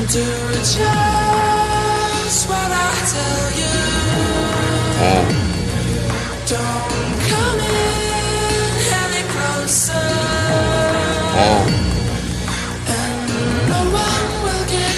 Do just what I tell you. Don't come in any closer. And no one will get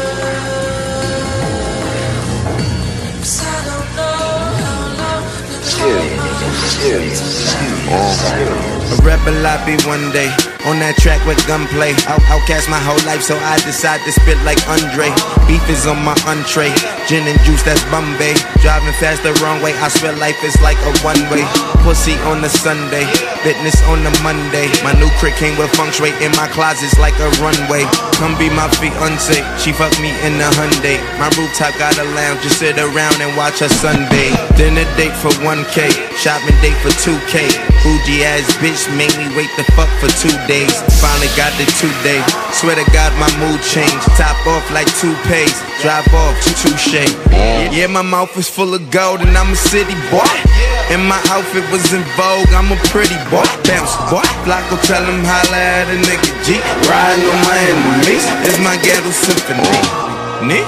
hurt. 'Cause I don't know how long you'll be A rebel I be one day, on that track with gunplay. Outcast my whole life, so I decide to spit like Andre. Beef is on my entree, gin and juice, that's Bombay. Driving fast the wrong way, I swear life is like a one-way. Pussy on the Sunday, fitness on the Monday. My new crib came with feng shui in my closet's like a runway. Come be my fiance, she fucked me in the Hyundai. My rooftop got a lounge, just sit around and watch her sunbathe. Dinner date for 1K, shopping date for 2K. Bougie ass bitch made me wait the fuck for 2 days. Finally got the 2 day. Swear to God my mood changed. Top off like toupees, drive off touche. Yeah, my mouth is full of gold and I'm a city boy. And my outfit was in vogue, I'm a pretty boy. Bounce boy, Flocko tell him holla at a nigga G. Riding on my enemies, it's my ghetto symphony. Nee?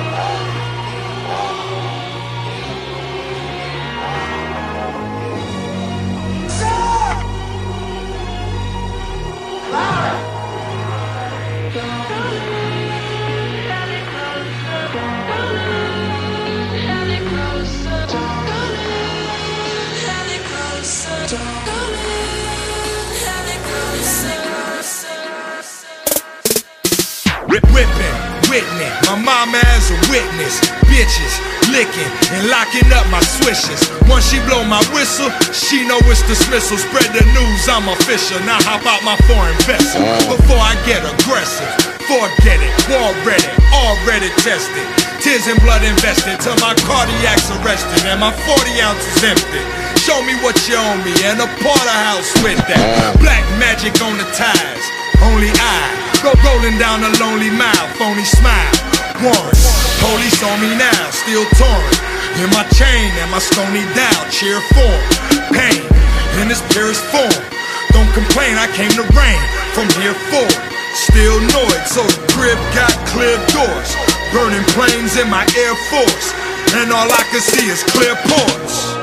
Whipping, witness, my mama as a witness. Bitches, licking and locking up my swishes. Once she blow my whistle, she know it's dismissal. Spread the news, I'm official. Now hop out my foreign vessel before I get aggressive. Forget it, already tested. Tears and blood invested till my cardiac's arrested and my 40 ounces empty. Show me what you owe me and a porterhouse with that. Black magic on the ties, only I. Rolling down a lonely mile, phony smile. Warren, police on me now, still torn. In my chain and my stony down, cheer form. Pain in its purest form. Don't complain, I came to reign from here forward. Still noise, so the crib got clear doors. Burning planes in my Air Force, and all I can see is clear ports.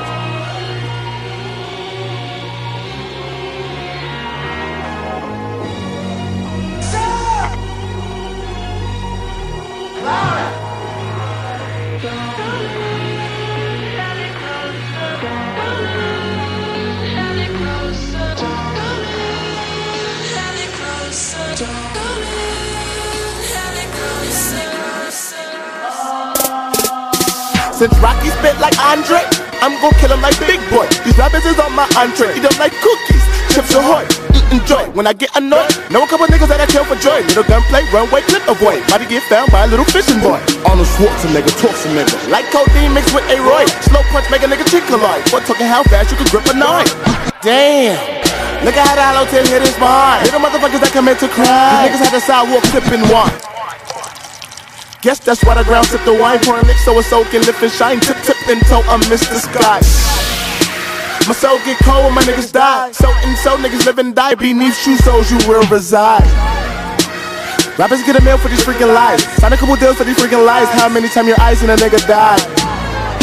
Since Rocky spit like Andre, I'm gon' kill him like Big Boy. These rappers is on my entree, eat them like cookies, Chips Ahoy, enjoy. When I get annoyed, know a couple niggas that I kill for joy. Little gunplay, runway, clip avoid. Might get found by a little fishing boy. Arnold Schwarzenegger talks a nigga, like codeine mixed with A-Roy. Slow punch make a nigga chick-a-loy. What talking how fast you could grip a knife? Damn. Look at how the hollow tip hit his spine. Little motherfuckers that come in to cry. These niggas had the sidewalk sipping wine. Guess that's why the ground sip the wine. Pouring lick so it's soaking, lift and shine. Tip until I miss the sky. My soul get cold when my niggas die. So niggas live and die. Beneath shoe soles you will reside. Rappers get a mail for these freaking lies. Sign a couple deals for these freaking lies. How many times your eyes and a nigga died?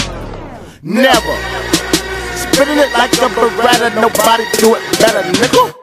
Never. Spitting it like a Beretta. Nobody do it better, nigga.